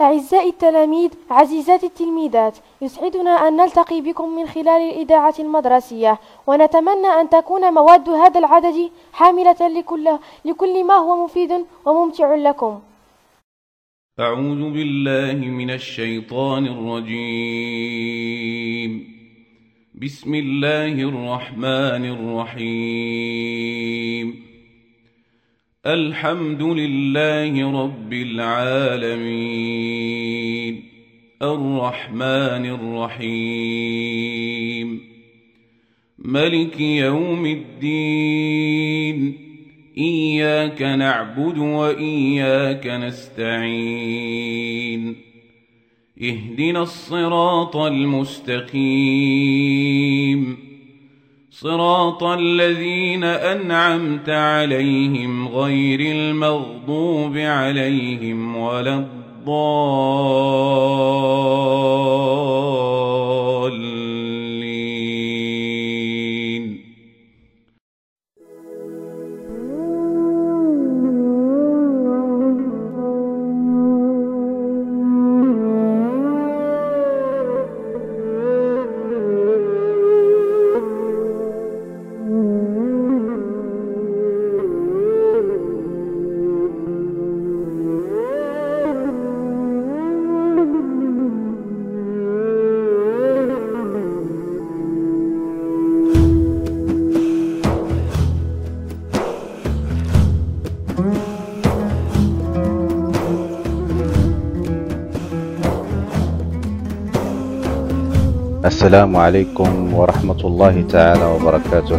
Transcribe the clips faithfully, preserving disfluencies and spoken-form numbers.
أعزائي التلاميذ، عزيزاتي التلميذات، يسعدنا أن نلتقي بكم من خلال الإذاعة المدرسية، ونتمنى أن تكون مواد هذا العدد حاملة لكل, لكل ما هو مفيد وممتع لكم. أعوذ بالله من الشيطان الرجيم. بسم الله الرحمن الرحيم. الحمد لله رب العالمين، الرحمن الرحيم، ملك يوم الدين، إياك نعبد وإياك نستعين، اهدنا الصراط المستقيم، صراط الذين أنعمت عليهم غير المغضوب عليهم ولا الضالين. السلام عليكم ورحمة الله تعالى وبركاته.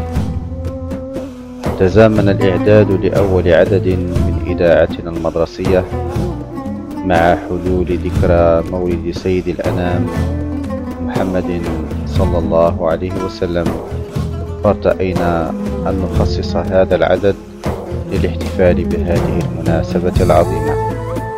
تزامن الإعداد لأول عدد من إذاعتنا المدرسية مع حلول ذكرى مولد سيد الأنام محمد صلى الله عليه وسلم، فارتأينا أن نخصص هذا العدد للاحتفال بهذه المناسبة العظيمة.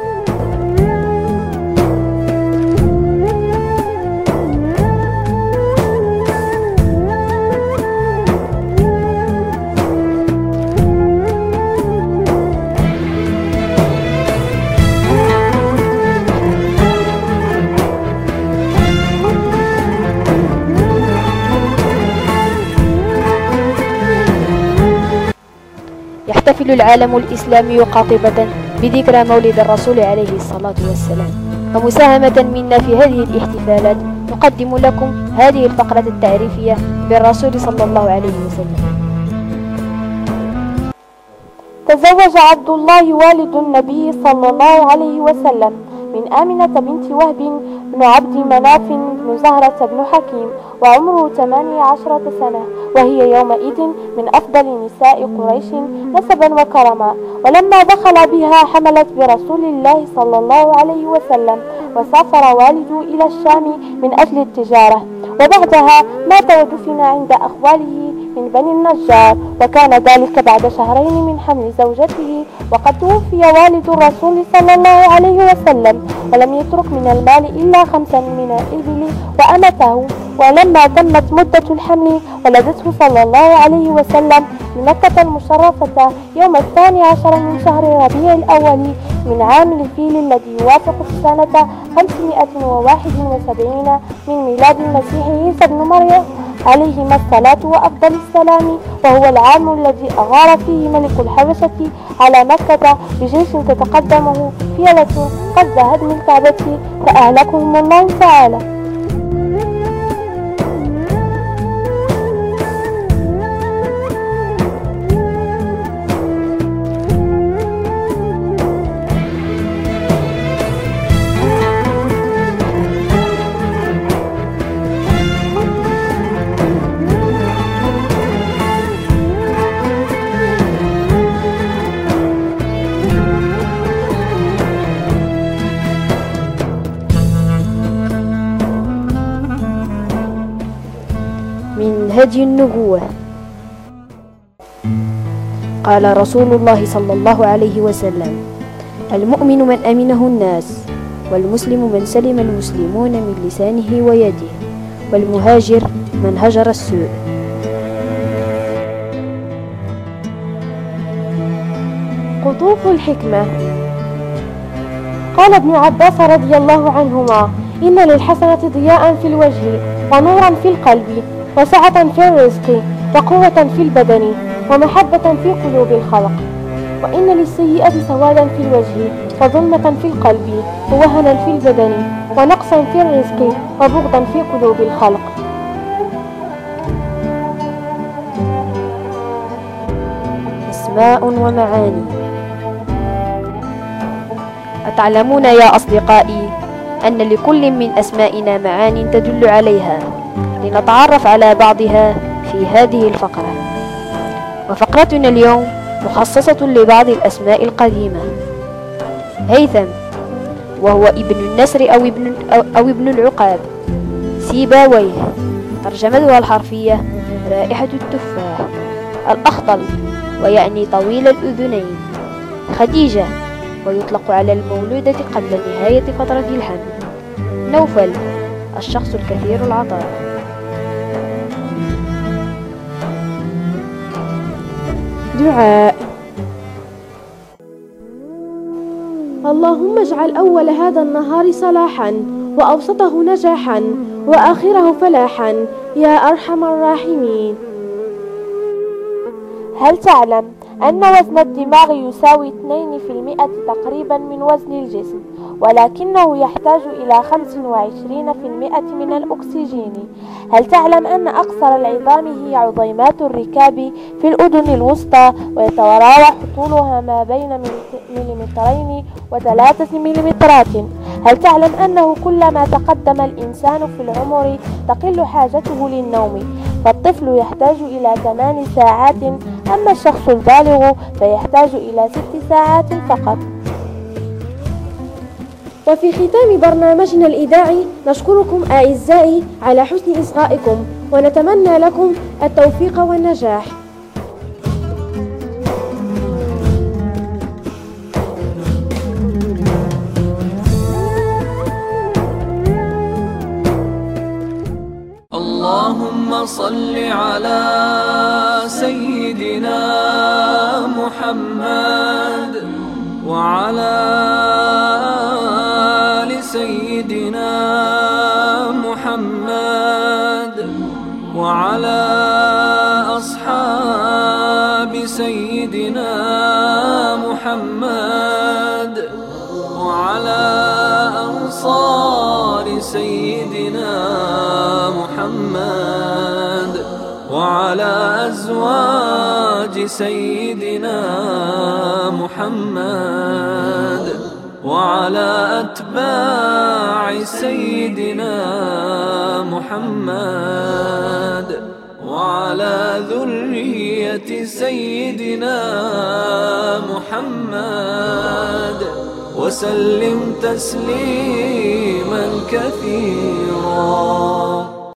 يحتفل العالم الإسلامي قاطبة بذكرى مولد الرسول عليه الصلاة والسلام، ومساهمة منا في هذه الاحتفالات نقدم لكم هذه الفقرة التعريفية بالرسول صلى الله عليه وسلم. تزوج عبد الله والد النبي صلى الله عليه وسلم من آمنة بنت وهب بن عبد مناف بن زهرة بن حكيم، وعمره ثمانية عشرة سنة، وهي يومئذ من أفضل نساء قريش نسبا وكرما. ولما دخل بها حملت برسول الله صلى الله عليه وسلم، وسافر والده إلى الشام من أجل التجارة، وبعدها مات ودفن عند أخواله من بني النجار، وكان ذلك بعد شهرين من حمل زوجته، وقد توفي والد الرسول صلى الله عليه وسلم ولم يترك من المال إلا خمسا من الإبل وأمته. ولما تمت مدة الحمل ولدته صلى الله عليه وسلم بمكة المشرفة يوم الثاني عشر من شهر ربيع الأول من عام الفيل الذي يوافق السنة خمسمائة وواحد وسبعين من ميلاد المسيح عيسى بن مريم عليهما الصلاة وأفضل السلام، وهو العام الذي أغار فيه ملك الحبشة على مكة بجيش تتقدمه فيلة قصد هدم الكعبة فأهلكهم الله تعالى. من هدي النبوة. قال رسول الله صلى الله عليه وسلم: المؤمن من أمنه الناس، والمسلم من سلم المسلمون من لسانه ويده، والمهاجر من هجر السوء. قطوف الحكمة. قال ابن عباس رضي الله عنهما: إن للحسنة ضياء في الوجه، ونورا في القلب، وسعة في الرزق، وقوة في البدن، ومحبة في قلوب الخلق. وإن للسيئة سوادا في الوجه، وظلمة في القلب، ووهنا في البدن، ونقصا في الرزق، وبغضا في قلوب الخلق. أسماء ومعاني. أتعلمون يا أصدقائي أن لكل من أسمائنا معان تدل عليها، لنتعرف على بعضها في هذه الفقرة. وفقرتنا اليوم مخصصة لبعض الأسماء القديمة. هيثم، وهو ابن النسر أو ابن, أو, أو ابن العقاب. سيباويه، ترجمتها الحرفية رائحة التفاح. الأخطل، ويعني طويل الأذنين. خديجة، ويطلق على المولودة قبل نهاية فترة الحمل. نوفل، الشخص الكثير العطاء. دعاء. اللهم اجعل أول هذا النهار صلاحا، وأوسطه نجاحا، وآخره فلاحا، يا أرحم الراحمين. هل تعلم أن وزن الدماغ يساوي اثنين في المئة تقريبا من وزن الجسم، ولكنه يحتاج إلى خمسة وعشرين في المئة من الأكسجين؟ هل تعلم أن أقصر العظام هي عظيمات الركاب في الأذن الوسطى، ويتراوح طولها ما بين مليمترين وثلاثة مليمترات؟ هل تعلم أنه كلما تقدم الإنسان في العمر تقل حاجته للنوم، فالطفل يحتاج إلى ثمان ساعات، أما الشخص البالغ فيحتاج إلى ست ساعات فقط. وفي ختام برنامجنا الإذاعي نشكركم أعزائي على حسن إصغائكم، ونتمنى لكم التوفيق والنجاح. اللهم صل على سيدنا محمد وعلى آل سيدنا محمد وعلى أصحاب سيدنا محمد وعلى أنصار سيدنا محمد وعلى أزواج سيدنا محمد وعلى أتباع سيدنا محمد وعلى ذرية سيدنا محمد وسلم تسليما كثيرا.